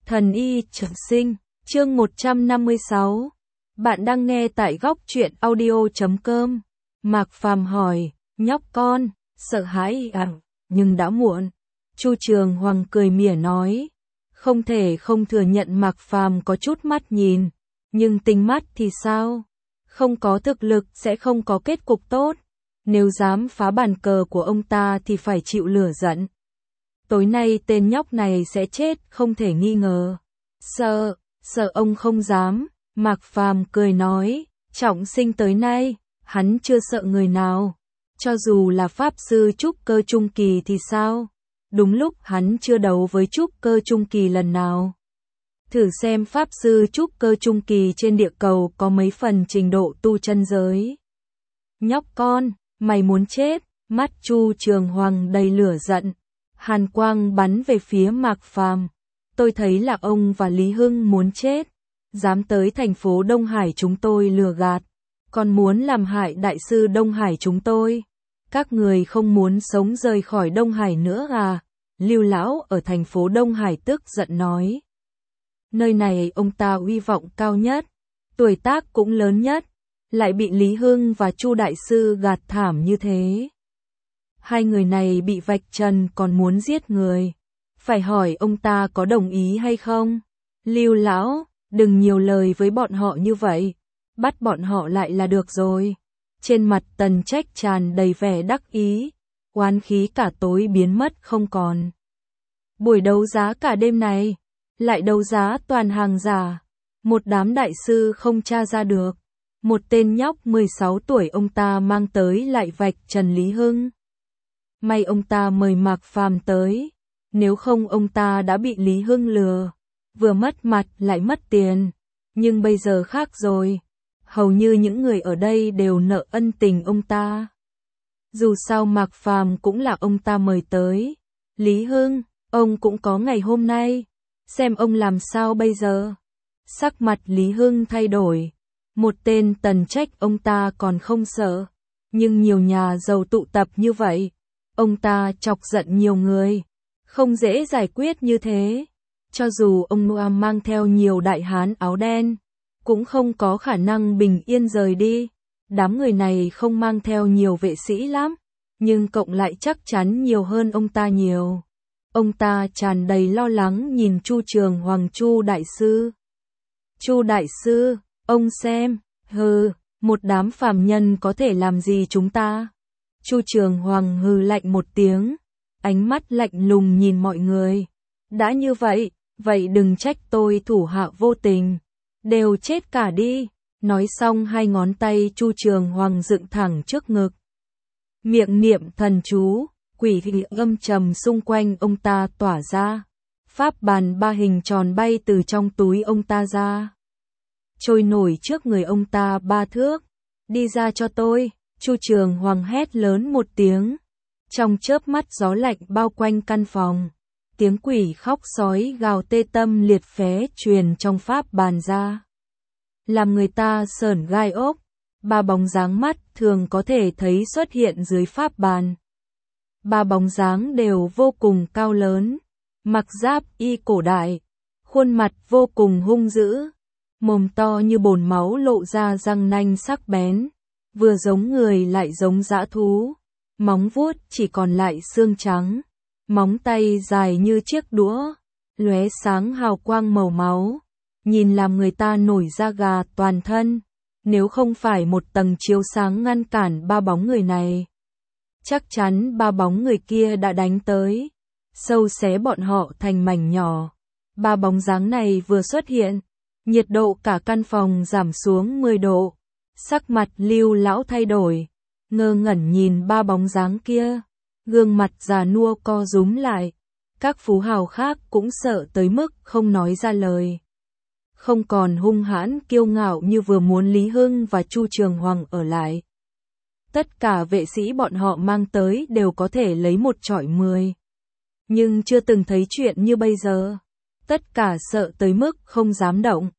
Thần y trường sinh, chương 156. Bạn đang nghe tại góc truyện audio.com. Mạc Phàm hỏi, nhóc con, sợ hãi à? Nhưng đã muộn. Chu Trường Hoàng cười mỉa nói. Không thể không thừa nhận Mạc Phàm có chút mắt nhìn. Nhưng tính mắt thì sao? Không có thực lực sẽ không có kết cục tốt. Nếu dám phá bàn cờ của ông ta thì phải chịu lửa giận. Tối nay tên nhóc này sẽ chết không thể nghi ngờ. Sợ ông không dám. Mạc Phàm cười nói, trọng sinh tới nay, hắn chưa sợ người nào. Cho dù là pháp sư trúc cơ trung kỳ thì sao? Đúng lúc hắn chưa đấu với trúc cơ trung kỳ lần nào. Thử xem pháp sư trúc cơ trung kỳ trên địa cầu có mấy phần trình độ tu chân giới. Nhóc con, mày muốn chết? Mắt Chu Trường Hoàng đầy lửa giận. Hàn quang bắn về phía Mạc Phàm. Tôi thấy là ông và Lý Hưng muốn chết. Dám tới thành phố Đông Hải chúng tôi lừa gạt. Còn muốn làm hại đại sư Đông Hải chúng tôi. Các người không muốn sống rời khỏi Đông Hải nữa à? Lưu lão ở thành phố Đông Hải tức giận nói. Nơi này ông ta uy vọng cao nhất. Tuổi tác cũng lớn nhất. Lại bị Lý Hưng và Chu đại sư gạt thảm như thế. Hai người này bị vạch trần còn muốn giết người. Phải hỏi ông ta có đồng ý hay không? Lưu lão, đừng nhiều lời với bọn họ như vậy. Bắt bọn họ lại là được rồi. Trên mặt Tần Trách tràn đầy vẻ đắc ý. Oán khí cả tối biến mất không còn. Buổi đấu giá cả đêm này. Lại đấu giá toàn hàng giả. Một đám đại sư không tra ra được. Một tên nhóc 16 tuổi ông ta mang tới lại vạch trần Lý Hưng. May ông ta mời Mạc Phàm tới, nếu không ông ta đã bị Lý Hưng lừa, vừa mất mặt lại mất tiền, nhưng bây giờ khác rồi, hầu như những người ở đây đều nợ ân tình ông ta. Dù sao Mạc Phàm cũng là ông ta mời tới, Lý Hưng, ông cũng có ngày hôm nay, xem ông làm sao bây giờ. Sắc mặt Lý Hưng thay đổi, một tên Tần Trách ông ta còn không sợ, nhưng nhiều nhà giàu tụ tập như vậy. Ông ta chọc giận nhiều người, không dễ giải quyết như thế. Cho dù ông Noam mang theo nhiều đại hán áo đen, cũng không có khả năng bình yên rời đi. Đám người này không mang theo nhiều vệ sĩ lắm, nhưng cộng lại chắc chắn nhiều hơn ông ta nhiều. Ông ta tràn đầy lo lắng nhìn Chu Trường Hoàng. Chu đại sư. Chu đại sư, ông xem, một đám phàm nhân có thể làm gì chúng ta? Chu Trường Hoàng hừ lạnh một tiếng, ánh mắt lạnh lùng nhìn mọi người. Đã như vậy, vậy đừng trách tôi thủ hạ vô tình, đều chết cả đi. Nói xong hai ngón tay Chu Trường Hoàng dựng thẳng trước ngực. Miệng niệm thần chú, quỷ khí âm trầm xung quanh ông ta tỏa ra. Pháp bàn ba hình tròn bay từ trong túi ông ta ra. Trôi nổi trước người ông ta 3 thước. Đi ra cho tôi. Chu Trường Hoàng hét lớn một tiếng. Trong chớp mắt gió lạnh bao quanh căn phòng. Tiếng quỷ khóc sói gào tê tâm liệt phế truyền trong pháp bàn ra. Làm người ta sởn gai ốc. 3 bóng dáng mắt thường có thể thấy xuất hiện dưới pháp bàn. 3 bóng dáng đều vô cùng cao lớn. Mặc giáp y cổ đại. Khuôn mặt vô cùng hung dữ. Mồm to như bồn máu lộ ra răng nanh sắc bén. Vừa giống người lại giống dã thú, móng vuốt chỉ còn lại xương trắng, móng tay dài như chiếc đũa, lóe sáng hào quang màu máu, nhìn làm người ta nổi da gà toàn thân. Nếu không phải một tầng chiếu sáng ngăn cản 3 bóng người này, chắc chắn 3 bóng người kia đã đánh tới, sâu xé bọn họ thành mảnh nhỏ. 3 bóng dáng này vừa xuất hiện, nhiệt độ cả căn phòng giảm xuống 10 độ. Sắc mặt Lưu lão thay đổi, ngơ ngẩn nhìn 3 bóng dáng kia, gương mặt già nua co rúm lại. Các phú hào khác cũng sợ tới mức không nói ra lời. Không còn hung hãn kiêu ngạo như vừa muốn Lý Hưng và Chu Trường Hoàng ở lại. Tất cả vệ sĩ bọn họ mang tới đều có thể lấy 1 chọi 10. Nhưng chưa từng thấy chuyện như bây giờ. Tất cả sợ tới mức không dám động.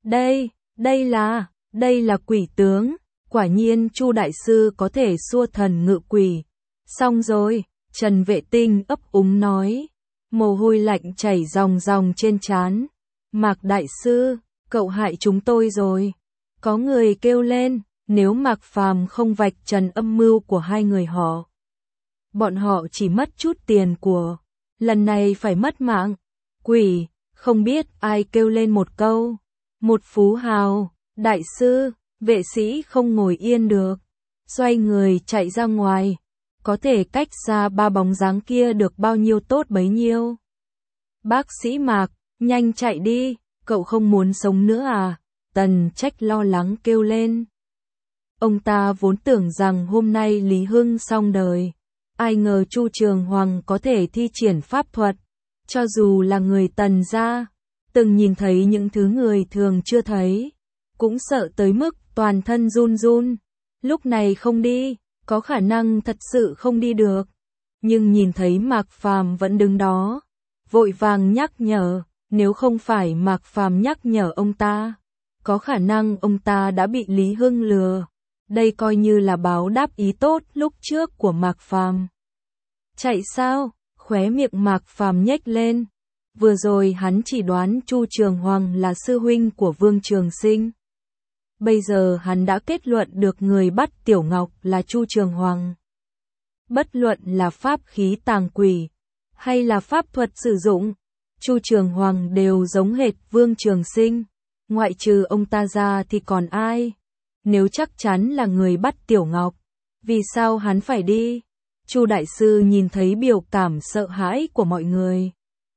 Đây là quỷ tướng, quả nhiên Chu đại sư có thể xua thần ngự quỷ. Xong rồi, Trần Vệ Tinh ấp úng nói, mồ hôi lạnh chảy ròng ròng trên trán. Mạc đại sư, cậu hại chúng tôi rồi. Có người kêu lên, nếu Mạc Phàm không vạch trần âm mưu của hai người họ, bọn họ chỉ mất chút tiền của, lần này phải mất mạng. Quỷ, không biết ai kêu lên một câu. Một phú hào, đại sư, vệ sĩ không ngồi yên được, xoay người chạy ra ngoài, có thể cách xa ba bóng dáng kia được bao nhiêu tốt bấy nhiêu. Bác sĩ Mạc, nhanh chạy đi, cậu không muốn sống nữa à? Tần Trách lo lắng kêu lên. Ông ta vốn tưởng rằng hôm nay Lý Hưng xong đời, ai ngờ Chu Trường Hoàng có thể thi triển pháp thuật, cho dù là người Tần gia, từng nhìn thấy những thứ người thường chưa thấy, cũng sợ tới mức toàn thân run run. Lúc này không đi, có khả năng thật sự không đi được. Nhưng nhìn thấy Mạc Phàm vẫn đứng đó, vội vàng nhắc nhở, nếu không phải Mạc Phàm nhắc nhở ông ta, có khả năng ông ta đã bị Lý Hưng lừa. Đây coi như là báo đáp ý tốt lúc trước của Mạc Phàm. Chạy sao? Khóe miệng Mạc Phàm nhếch lên. Vừa rồi hắn chỉ đoán Chu Trường Hoàng là sư huynh của Vương Trường Sinh. Bây giờ hắn đã kết luận được người bắt Tiểu Ngọc là Chu Trường Hoàng. Bất luận là pháp khí tàng quỷ, hay là pháp thuật sử dụng, Chu Trường Hoàng đều giống hệt Vương Trường Sinh. Ngoại trừ ông ta ra thì còn ai? Nếu chắc chắn là người bắt Tiểu Ngọc, vì sao hắn phải đi? Chu đại sư nhìn thấy biểu cảm sợ hãi của mọi người,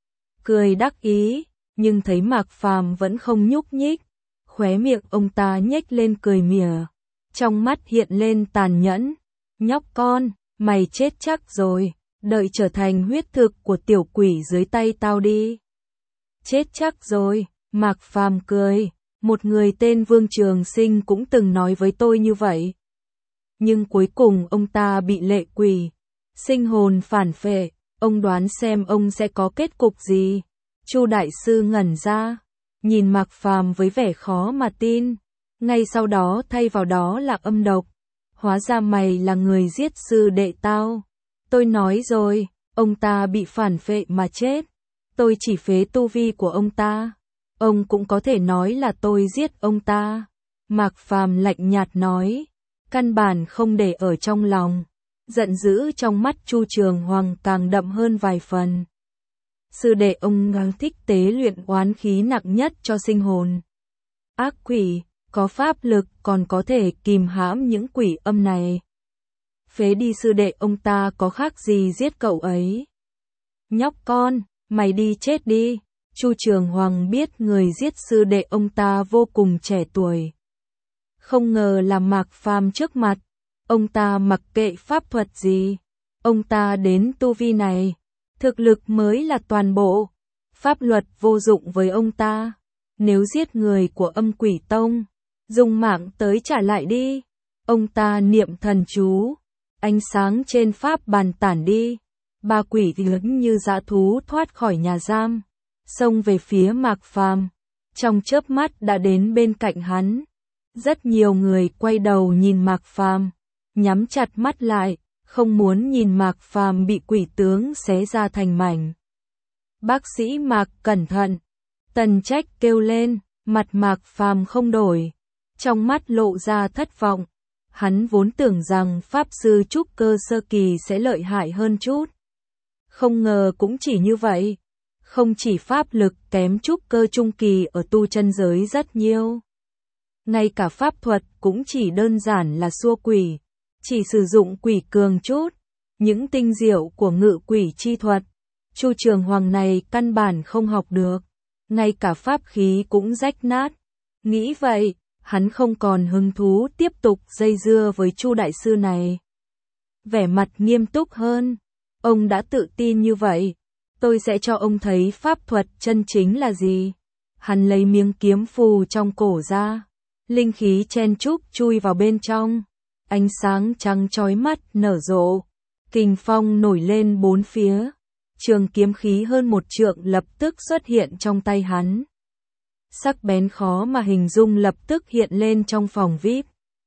cười đắc ý, nhưng thấy Mạc Phàm vẫn không nhúc nhích, khóe miệng ông ta nhếch lên cười mỉa, trong mắt hiện lên tàn nhẫn. Nhóc con, mày chết chắc rồi, đợi trở thành huyết thực của tiểu quỷ dưới tay tao đi. Chết chắc rồi, Mạc Phàm cười, một người tên Vương Trường Sinh cũng từng nói với tôi như vậy. Nhưng cuối cùng ông ta bị lệ quỷ, sinh hồn phản phệ, ông đoán xem ông sẽ có kết cục gì? Chu đại sư ngẩn ra, nhìn Mạc Phàm với vẻ khó mà tin, ngay sau đó thay vào đó là âm độc. Hóa ra mày là người giết sư đệ tao. Tôi nói rồi, ông ta bị phản phệ mà chết. Tôi chỉ phế tu vi của ông ta. Ông cũng có thể nói là tôi giết ông ta. Mạc Phàm lạnh nhạt nói, căn bản không để ở trong lòng. Giận dữ trong mắt Chu Trường Hoàng càng đậm hơn vài phần. Sư đệ ông ngang thích tế luyện oán khí nặng nhất cho sinh hồn. Ác quỷ, có pháp lực còn có thể kìm hãm những quỷ âm này. Phế đi sư đệ ông ta có khác gì giết cậu ấy. Nhóc con, mày đi chết đi. Chu Trường Hoàng biết người giết sư đệ ông ta vô cùng trẻ tuổi. Không ngờ là Mạc Phàm trước mặt. Ông ta mặc kệ pháp thuật gì. Ông ta đến tu vi này, thực lực mới là toàn bộ. Pháp luật vô dụng với ông ta. Nếu giết người của âm quỷ tông, dùng mạng tới trả lại đi. Ông ta niệm thần chú, ánh sáng trên pháp bàn tản đi. Ba quỷ lớn như dã thú thoát khỏi nhà giam, xông về phía Mạc Phàm, trong chớp mắt đã đến bên cạnh hắn. Rất nhiều người quay đầu nhìn Mạc Phàm, nhắm chặt mắt lại, không muốn nhìn Mạc Phàm bị quỷ tướng xé ra thành mảnh. Bác sĩ Mạc cẩn thận, Tần Trách kêu lên, mặt Mạc Phàm không đổi, trong mắt lộ ra thất vọng. Hắn vốn tưởng rằng pháp sư trúc cơ sơ kỳ sẽ lợi hại hơn chút. Không ngờ cũng chỉ như vậy. Không chỉ pháp lực kém trúc cơ trung kỳ ở tu chân giới rất nhiều. Ngay cả pháp thuật cũng chỉ đơn giản là xua quỷ. Chỉ sử dụng quỷ cường chút. Những tinh diệu của ngự quỷ chi thuật, Chu Trường Hoàng này căn bản không học được. Ngay cả pháp khí cũng rách nát. Nghĩ vậy, hắn không còn hứng thú tiếp tục dây dưa với Chu đại sư này. Vẻ mặt nghiêm túc hơn. Ông đã tự tin như vậy, tôi sẽ cho ông thấy pháp thuật chân chính là gì. Hắn lấy miếng kiếm phù trong cổ ra, linh khí chen chúc chui vào bên trong, ánh sáng trắng chói mắt nở rộ, kình phong nổi lên bốn phía, trường kiếm khí hơn 1 trượng lập tức xuất hiện trong tay hắn. Sắc bén khó mà hình dung lập tức hiện lên trong phòng VIP.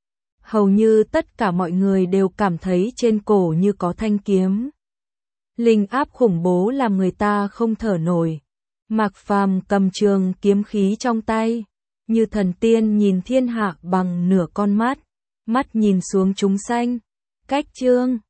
Hầu như tất cả mọi người đều cảm thấy trên cổ như có thanh kiếm. Linh áp khủng bố làm người ta không thở nổi. Mạc Phàm cầm trường kiếm khí trong tay, như thần tiên nhìn thiên hạ bằng nửa con mắt, mắt nhìn xuống chúng sanh. Cách chương